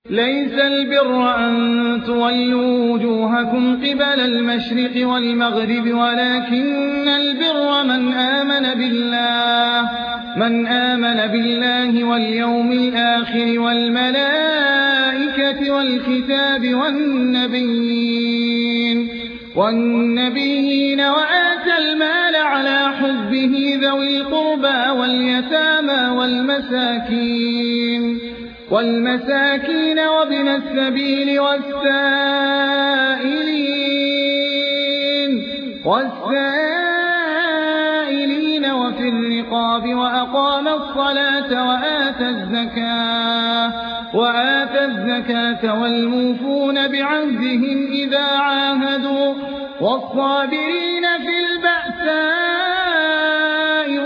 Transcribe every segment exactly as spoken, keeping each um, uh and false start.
ليس البر أن تولوا وجوهكم قبل المشرق والمغرب ولكن البر من آمن بالله من آمن بالله واليوم الآخر والملائكة والكتاب والنبيين والنبيين وآتى المال على حبه ذوي القربى واليتامى والمساكين والمساكين وابن السبيل والسائلين والسائلين وفي الرقاب وأقام الصلاة وآتى الزكاة وآتى الزكاة والموفون بعهدهم إذا عاهدوا والصابرين في البأساء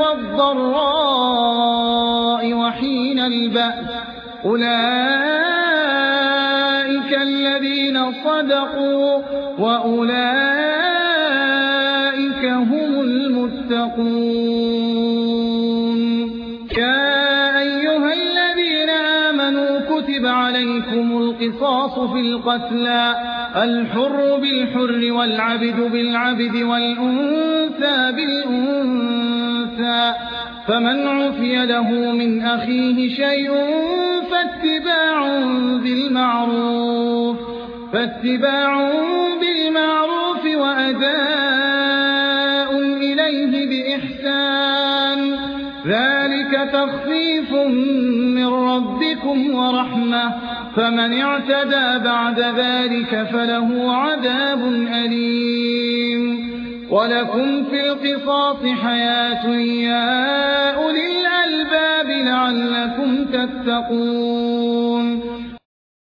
والضراء وحين البأس أولئك الذين صدقوا وأولئك هم المتقون. يا أيها الذين آمنوا كتب عليكم القصاص في القتلى الحر بالحر والعبد بالعبد والأنثى بالأنثى فمن عفي له من أخيه شيء فاتباع بالمعروف فاتباع بالمعروف وأداء إليه بإحسان ذلك تخفيف من ربكم ورحمة فمن اعتدى بعد ذلك فله عذاب أليم. ولكم في القصاص حياة يا أولي الألباب لعلكم تتقون.